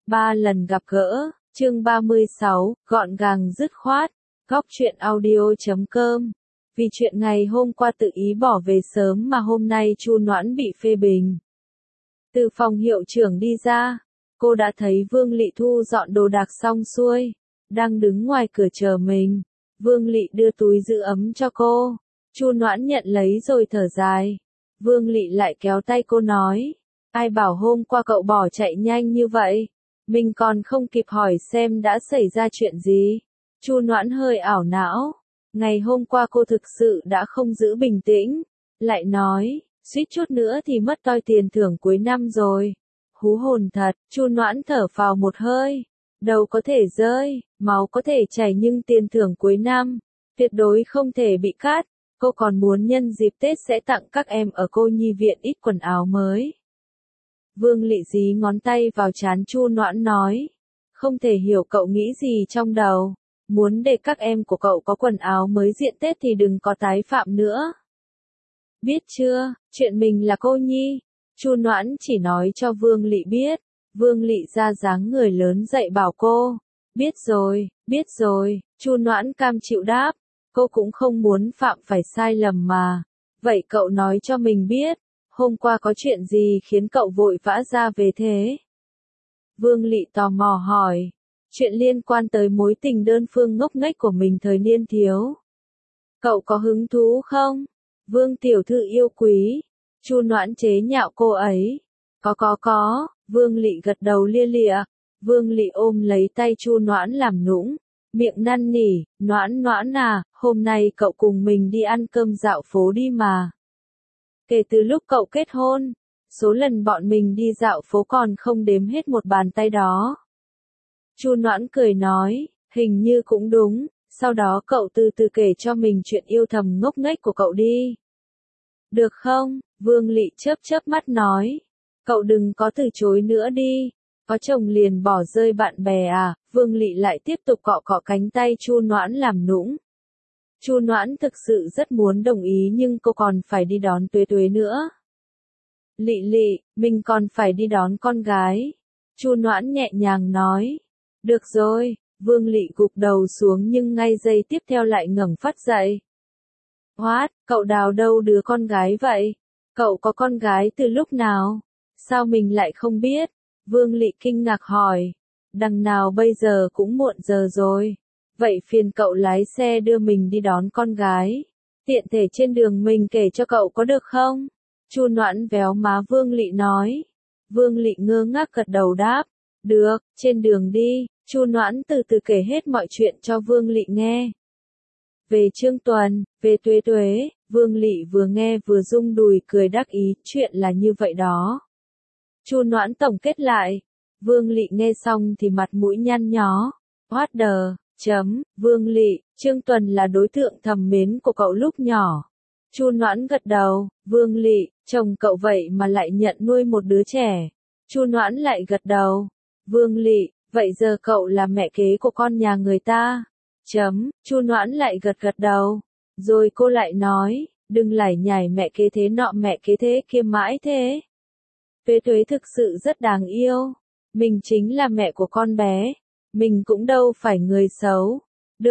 3 lần gặp gỡ, chương 36, gọn gàng dứt khoát, góc truyện audio.com. Vì chuyện ngày hôm qua tự ý bỏ về sớm mà hôm nay Chu Noãn bị phê bình. Từ phòng hiệu trưởng đi ra, cô đã thấy Vương Lị thu dọn đồ đạc xong xuôi, đang đứng ngoài cửa chờ mình. Vương Lị đưa túi giữ ấm cho cô, Chu Noãn nhận lấy rồi thở dài. Vương Lị lại kéo tay cô nói, ai bảo hôm qua cậu bỏ chạy nhanh như vậy, mình còn không kịp hỏi xem đã xảy ra chuyện gì. Chu Noãn hơi ảo não, ngày hôm qua cô thực sự đã không giữ bình tĩnh, lại nói, suýt chút nữa thì mất toi tiền thưởng cuối năm rồi. Hú hồn thật, Chu Noãn thở phào một hơi, đầu có thể rơi, máu có thể chảy nhưng tiền thưởng cuối năm, tuyệt đối không thể bị cắt. Cô còn muốn nhân dịp Tết sẽ tặng các em ở cô nhi viện ít quần áo mới. Vương Lị dí ngón tay vào trán Chu Noãn nói, không thể hiểu cậu nghĩ gì trong đầu, muốn để các em của cậu có quần áo mới diện Tết thì đừng có tái phạm nữa. Biết chưa, chuyện mình là cô nhi, Chu Noãn chỉ nói cho Vương Lị biết. Vương Lị ra dáng người lớn dậy bảo cô, biết rồi, Chu Noãn cam chịu đáp. Cô cũng không muốn phạm phải sai lầm mà. Vậy cậu nói cho mình biết, hôm qua có chuyện gì khiến cậu vội vã ra về thế? Vương Lị tò mò hỏi, chuyện liên quan tới mối tình đơn phương ngốc nghếch của mình thời niên thiếu. Cậu có hứng thú không? Vương tiểu thư yêu quý. Chu Noãn chế nhạo cô ấy. Có, Vương Lị gật đầu lia lịa. Vương Lị ôm lấy tay Chu Noãn làm nũng. Miệng năn nỉ, Noãn à, hôm nay cậu cùng mình đi ăn cơm dạo phố đi mà. Kể từ lúc cậu kết hôn, số lần bọn mình đi dạo phố còn không đếm hết một bàn tay đó. Chu Noãn cười nói, hình như cũng đúng, sau đó cậu từ từ kể cho mình chuyện yêu thầm ngốc nghếch của cậu đi. Được không? Vương Lị chớp mắt nói, cậu đừng có từ chối nữa đi. Có chồng liền bỏ rơi bạn bè à? Vương Lị lại tiếp tục cọ cánh tay Chu Noãn làm nũng. Chu Noãn thực sự rất muốn đồng ý nhưng cô còn phải đi đón Tuế Tuế nữa. Lị, mình còn phải đi đón con gái. Chu Noãn nhẹ nhàng nói. Được rồi, Vương Lị gục đầu xuống nhưng ngay giây tiếp theo lại ngẩng phát dậy. What, cậu đào đâu đứa con gái vậy? Cậu có con gái từ lúc nào? Sao mình lại không biết? Vương Lị kinh ngạc hỏi, đằng nào bây giờ cũng muộn giờ rồi, vậy phiền cậu lái xe đưa mình đi đón con gái, tiện thể trên đường mình kể cho cậu có được không? Chu Noãn véo má Vương Lị nói. Vương Lị ngơ ngác gật đầu đáp, được, trên đường đi. Chu Noãn từ từ kể hết mọi chuyện cho Vương Lị nghe. Về Trương Tuần, về Tuế Tuế, Vương Lị vừa nghe vừa rung đùi cười đắc ý, chuyện là như vậy đó. Chu Noãn tổng kết lại. Vương Lị nghe xong thì mặt mũi nhăn nhó. What the, Vương Lị, Trương Tuần là đối tượng thầm mến của cậu lúc nhỏ. Chu Noãn gật đầu, Vương Lị, chồng cậu vậy mà lại nhận nuôi một đứa trẻ. Chu Noãn lại gật đầu. Vương Lị, vậy giờ cậu là mẹ kế của con nhà người ta. Chu Noãn lại gật đầu. Rồi cô lại nói, đừng lải nhải mẹ kế thế nọ mẹ kế thế kia mãi thế. Tuế Tuế thực sự rất đáng yêu. Mình chính là mẹ của con bé. Mình cũng đâu phải người xấu. Được,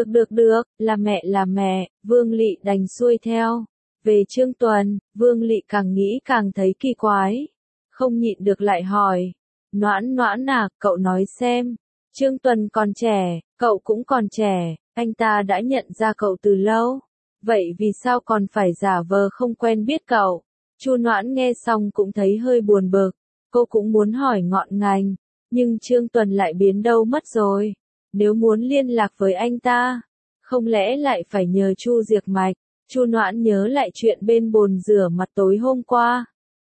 là mẹ, Vương Lị đành xuôi theo. Về Trương Tuần, Vương Lị càng nghĩ càng thấy kỳ quái. Không nhịn được lại hỏi. Noãn à, cậu nói xem. Trương Tuần còn trẻ, cậu cũng còn trẻ, anh ta đã nhận ra cậu từ lâu. Vậy vì sao còn phải giả vờ không quen biết cậu? Chu Noãn nghe xong cũng thấy hơi buồn bực, cô cũng muốn hỏi ngọn ngành, nhưng Trương Tuần lại biến đâu mất rồi. Nếu muốn liên lạc với anh ta, không lẽ lại phải nhờ Chu Diệc Mạch? Chu Noãn nhớ lại chuyện bên bồn rửa mặt tối hôm qua.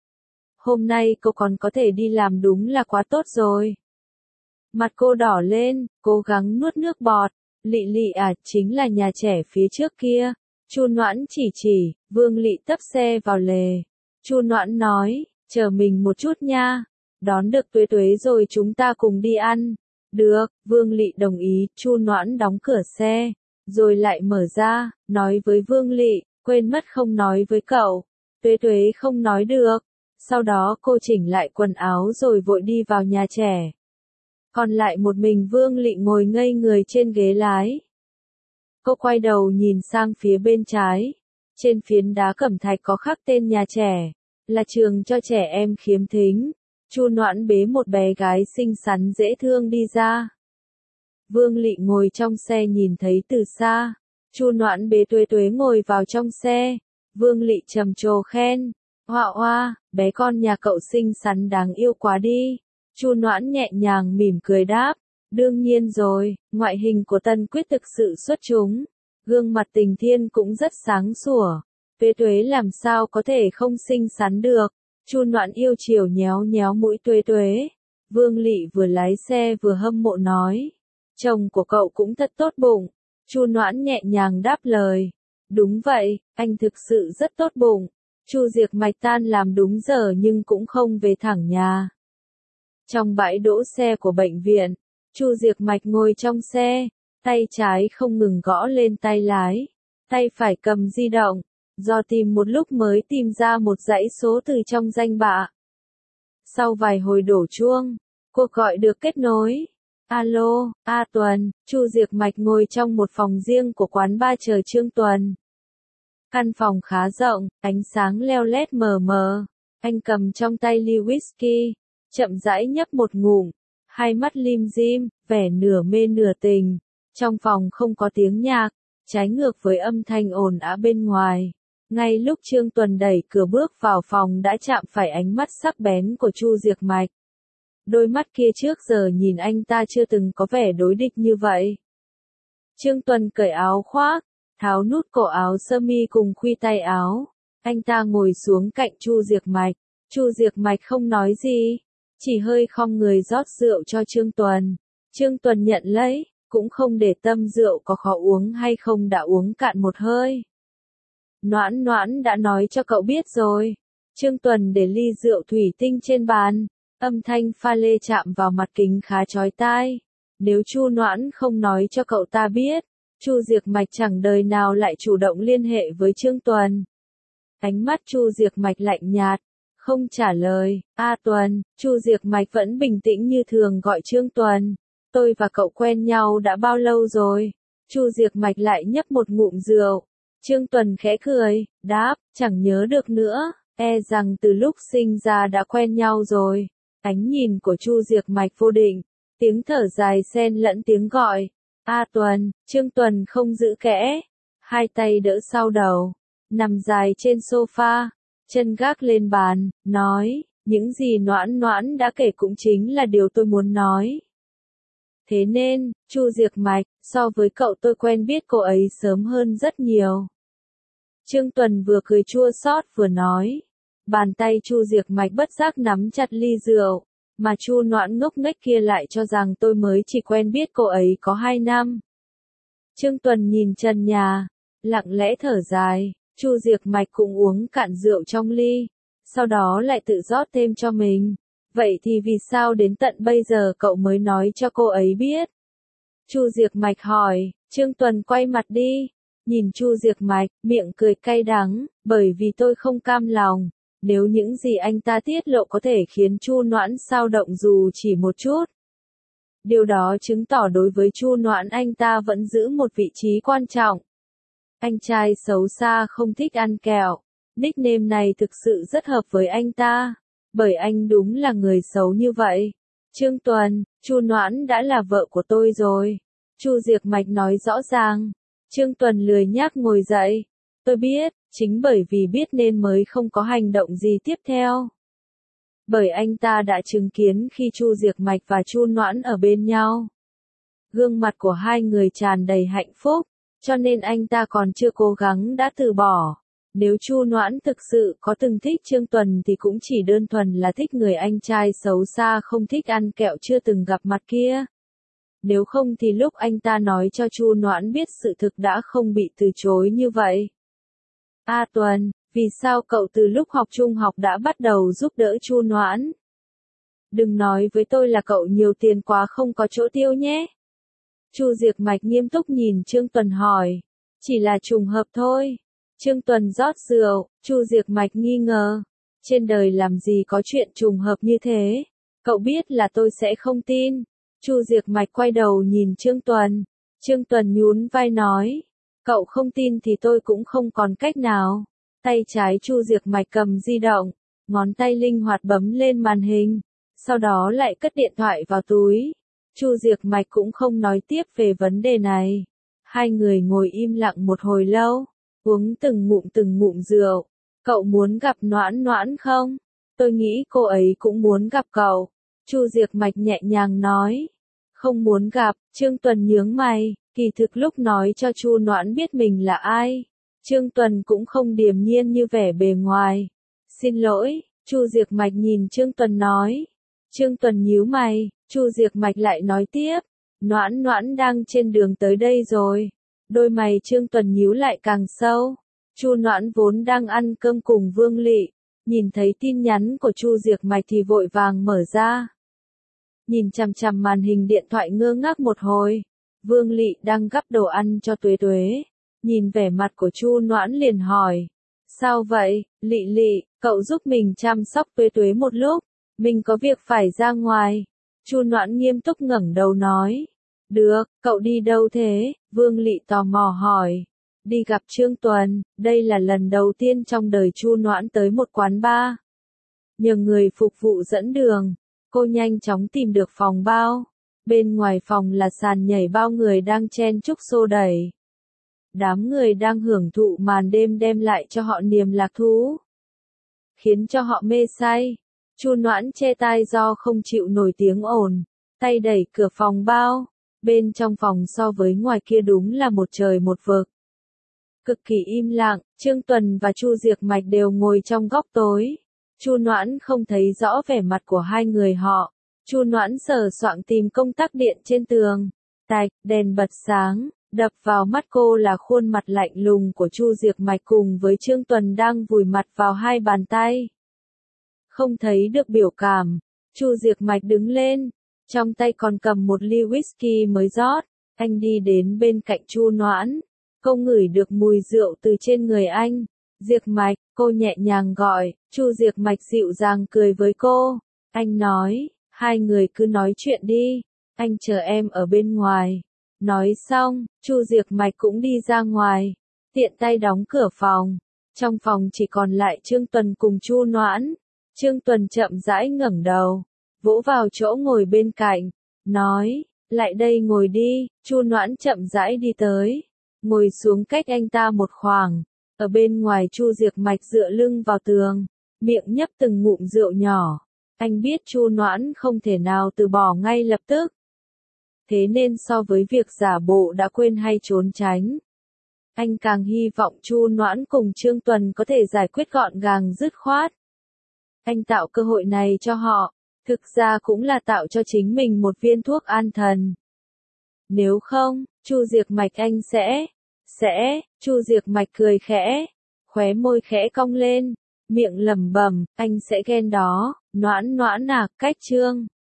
Hôm nay cô còn có thể đi làm đúng là quá tốt rồi. Mặt cô đỏ lên, cố gắng nuốt nước bọt. Lị à, chính là nhà trẻ phía trước kia. Chu Noãn chỉ, Vương Lị tấp xe vào lề. Chu Noãn nói, chờ mình một chút nha. Đón được Tuế Tuế rồi chúng ta cùng đi ăn. Được, Vương Lị đồng ý. Chu Noãn đóng cửa xe, rồi lại mở ra, nói với Vương Lị, quên mất không nói với cậu. Tuế Tuế không nói được. Sau đó cô chỉnh lại quần áo rồi vội đi vào nhà trẻ. Còn lại một mình Vương Lị ngồi ngây người trên ghế lái. Cô quay đầu nhìn sang phía bên trái. Trên phiến đá cẩm thạch có khắc tên nhà trẻ, là trường cho trẻ em khiếm thính. Chu Noãn bế một bé gái xinh xắn dễ thương đi ra. Vương Lị ngồi trong xe nhìn thấy từ xa. Chu Noãn bế Tuế Tuế ngồi vào trong xe. Vương Lị trầm trồ khen. Hoa hoa, bé con nhà cậu xinh xắn đáng yêu quá đi. Chu Noãn nhẹ nhàng mỉm cười đáp. Đương nhiên rồi, ngoại hình của Tân Quyết thực sự xuất chúng. Gương mặt Tình Thiên cũng rất sáng sủa. Tuế Tuế làm sao có thể không xinh xắn được. Chu Noãn yêu chiều nhéo nhéo mũi Tuế Tuế. Vương Lị vừa lái xe vừa hâm mộ nói. Chồng của cậu cũng thật tốt bụng. Chu Noãn nhẹ nhàng đáp lời. Đúng vậy, anh thực sự rất tốt bụng. Chu Diệc Mạch tan làm đúng giờ nhưng cũng không về thẳng nhà. Trong bãi đỗ xe của bệnh viện, Chu Diệc Mạch ngồi trong xe, tay trái không ngừng gõ lên tay lái, tay phải cầm di động, do tìm một lúc mới tìm ra một dãy số từ trong danh bạ. Sau vài hồi đổ chuông, cuộc gọi được kết nối. Alo, A Tuần, Chu Diệc Mạch ngồi trong một phòng riêng của quán bar chờ Trương Tuần. Căn phòng khá rộng, ánh sáng leo lét mờ mờ. Anh cầm trong tay ly whisky, chậm rãi nhấp một ngụm, hai mắt lim dim, vẻ nửa mê nửa tình. Trong phòng không có tiếng nhạc, trái ngược với âm thanh ồn ào bên ngoài. Ngay lúc Trương Tuần đẩy cửa bước vào phòng đã chạm phải ánh mắt sắc bén của Chu Diệc Mạch. Đôi mắt kia trước giờ nhìn anh ta chưa từng có vẻ đối địch như vậy. Trương Tuần cởi áo khoác, tháo nút cổ áo sơ mi cùng khuy tay áo. Anh ta ngồi xuống cạnh Chu Diệc Mạch. Chu Diệc Mạch không nói gì, chỉ hơi khom người rót rượu cho Trương Tuần. Trương Tuần nhận lấy, cũng không để tâm rượu có khó uống hay không đã uống cạn một hơi. Noãn Noãn đã nói cho cậu biết rồi. Trương Tuần để ly rượu thủy tinh trên bàn, âm thanh pha lê chạm vào mặt kính khá chói tai. Nếu Chu Noãn không nói cho cậu ta biết, Chu Diệc Mạch chẳng đời nào lại chủ động liên hệ với Trương Tuần. Ánh mắt Chu Diệc Mạch lạnh nhạt, không trả lời. A Tuần, Chu Diệc Mạch vẫn bình tĩnh như thường gọi Trương Tuần. Tôi và cậu quen nhau đã bao lâu rồi? Chu Diệc Mạch lại nhấp một ngụm rượu. Trương Tuần khẽ cười, đáp, chẳng nhớ được nữa, e rằng từ lúc sinh ra đã quen nhau rồi. Ánh nhìn của Chu Diệc Mạch vô định, tiếng thở dài xen lẫn tiếng gọi. A Tuần, Trương Tuần không giữ kẽ, hai tay đỡ sau đầu, nằm dài trên sofa, chân gác lên bàn, nói, những gì Noãn Noãn đã kể cũng chính là điều tôi muốn nói. Thế nên, Chu Diệc Mạch, so với cậu tôi quen biết cô ấy sớm hơn rất nhiều. Trương Tuần vừa cười chua xót vừa nói. Bàn tay Chu Diệc Mạch bất giác nắm chặt ly rượu, mà Chu Noãn ngốc nghếch kia lại cho rằng tôi mới chỉ quen biết cô ấy có 2 năm. Trương Tuần nhìn trần nhà, lặng lẽ thở dài. Chu Diệc Mạch cũng uống cạn rượu trong ly, sau đó lại tự rót thêm cho mình. Vậy thì vì sao đến tận bây giờ cậu mới nói cho cô ấy biết? Chu Diệc Mạch hỏi. Trương Tuần quay mặt đi, nhìn Chu Diệc Mạch, miệng cười cay đắng, bởi vì tôi không cam lòng. Nếu những gì anh ta tiết lộ có thể khiến Chu Noãn xao động dù chỉ một chút. Điều đó chứng tỏ đối với Chu Noãn anh ta vẫn giữ một vị trí quan trọng. Anh trai xấu xa không thích ăn kẹo. Nickname này thực sự rất hợp với anh ta, bởi anh đúng là người xấu như vậy. Trương Tuần, Chu Noãn đã là vợ của tôi rồi. Chu Diệc Mạch nói rõ ràng. Trương Tuần lười nhác ngồi dậy. Tôi biết, chính bởi vì biết nên mới không có hành động gì tiếp theo. Bởi anh ta đã chứng kiến khi Chu Diệc Mạch và Chu Noãn ở bên nhau. Gương mặt của hai người tràn đầy hạnh phúc, cho nên anh ta còn chưa cố gắng đã từ bỏ. Nếu Chu Noãn thực sự có từng thích Trương Tuần thì cũng chỉ đơn thuần là thích người anh trai xấu xa không thích ăn kẹo chưa từng gặp mặt kia. Nếu không thì lúc anh ta nói cho Chu Noãn biết sự thực đã không bị từ chối như vậy. A Tuần, vì sao cậu từ lúc học trung học đã bắt đầu giúp đỡ Chu Noãn? Đừng nói với tôi là cậu nhiều tiền quá không có chỗ tiêu nhé. Chu Diệc Mạch nghiêm túc nhìn Trương Tuần hỏi. Chỉ là trùng hợp thôi. Trương Tuần rót rượu, Chu Diệc Mạch nghi ngờ. Trên đời làm gì có chuyện trùng hợp như thế? Cậu biết là tôi sẽ không tin. Chu Diệc Mạch quay đầu nhìn Trương Tuần. Trương Tuần nhún vai nói, cậu không tin thì tôi cũng không còn cách nào. Tay trái Chu Diệc Mạch cầm di động, ngón tay linh hoạt bấm lên màn hình, sau đó lại cất điện thoại vào túi. Chu Diệc Mạch cũng không nói tiếp về vấn đề này. Hai người ngồi im lặng một hồi lâu, uống từng ngụm rượu. Cậu muốn gặp Noãn Noãn không? Tôi nghĩ cô ấy cũng muốn gặp cậu. Chu Diệc Mạch nhẹ nhàng nói. Không muốn gặp. Trương Tuần nhướng mày, kỳ thực lúc nói cho Chu Noãn biết mình là ai, Trương Tuần cũng không điềm nhiên như vẻ bề ngoài. Xin lỗi, Chu Diệc Mạch nhìn Trương Tuần nói. Trương Tuần nhíu mày, Chu Diệc Mạch lại nói tiếp. Noãn Noãn đang trên đường tới đây rồi. Đôi mày Trương Tuần nhíu lại càng sâu. Chu Noãn vốn đang ăn cơm cùng Vương Lị, nhìn thấy tin nhắn của Chu Diệc Mạch thì vội vàng mở ra. Nhìn chằm chằm màn hình điện thoại ngơ ngác một hồi. Vương Lị đang gắp đồ ăn cho Tuế Tuế. Nhìn vẻ mặt của Chu Noãn liền hỏi. Sao vậy, Lị Lị, cậu giúp mình chăm sóc Tuế Tuế một lúc. Mình có việc phải ra ngoài. Chu Noãn nghiêm túc ngẩng đầu nói. Được, cậu đi đâu thế? Vương Lị tò mò hỏi. Đi gặp Trương Tuần, đây là lần đầu tiên trong đời Chu Noãn tới một quán bar. Nhờ người phục vụ dẫn đường, cô nhanh chóng tìm được phòng bao. Bên ngoài phòng là sàn nhảy bao người đang chen chúc xô đẩy. Đám người đang hưởng thụ màn đêm đem lại cho họ niềm lạc thú, khiến cho họ mê say. Chu Noãn che tai do không chịu nổi tiếng ồn, tay đẩy cửa phòng bao. Bên trong phòng so với ngoài kia đúng là một trời một vực. Cực kỳ im lặng, Trương Tuần và Chu Diệc Mạch đều ngồi trong góc tối. Chu Noãn không thấy rõ vẻ mặt của hai người họ. Chu Noãn sờ soạng tìm công tắc điện trên tường. Tạch, đèn bật sáng, đập vào mắt cô là khuôn mặt lạnh lùng của Chu Diệc Mạch cùng với Trương Tuần đang vùi mặt vào hai bàn tay. Không thấy được biểu cảm, Chu Diệc Mạch đứng lên, trong tay còn cầm một ly whisky mới rót. Anh đi đến bên cạnh Chu Noãn. Cô ngửi được mùi rượu từ trên người anh. Diệc Mạch, cô nhẹ nhàng gọi. Chu Diệc Mạch dịu dàng cười với cô. Anh nói, hai người cứ nói chuyện đi. Anh chờ em ở bên ngoài. Nói xong, Chu Diệc Mạch cũng đi ra ngoài. Tiện tay đóng cửa phòng. Trong phòng chỉ còn lại Trương Tuần cùng Chu Noãn. Trương Tuần chậm rãi ngẩng đầu, vỗ vào chỗ ngồi bên cạnh, nói, lại đây ngồi đi. Chu Noãn chậm rãi đi tới, ngồi xuống cách anh ta một khoảng. Ở bên ngoài Chu Diệc Mạch dựa lưng vào tường, miệng nhấp từng ngụm rượu nhỏ. Anh biết Chu Noãn không thể nào từ bỏ ngay lập tức. Thế nên so với việc giả bộ đã quên hay trốn tránh, anh càng hy vọng Chu Noãn cùng Trương Tuần có thể giải quyết gọn gàng dứt khoát. Anh tạo cơ hội này cho họ, thực ra cũng là tạo cho chính mình một viên thuốc an thần. Nếu không, Chu Diệc Mạch anh Chu Diệc Mạch cười khẽ, khóe môi khẽ cong lên, miệng lẩm bẩm, anh sẽ ghen đó. Noãn Noãn à, cách Trương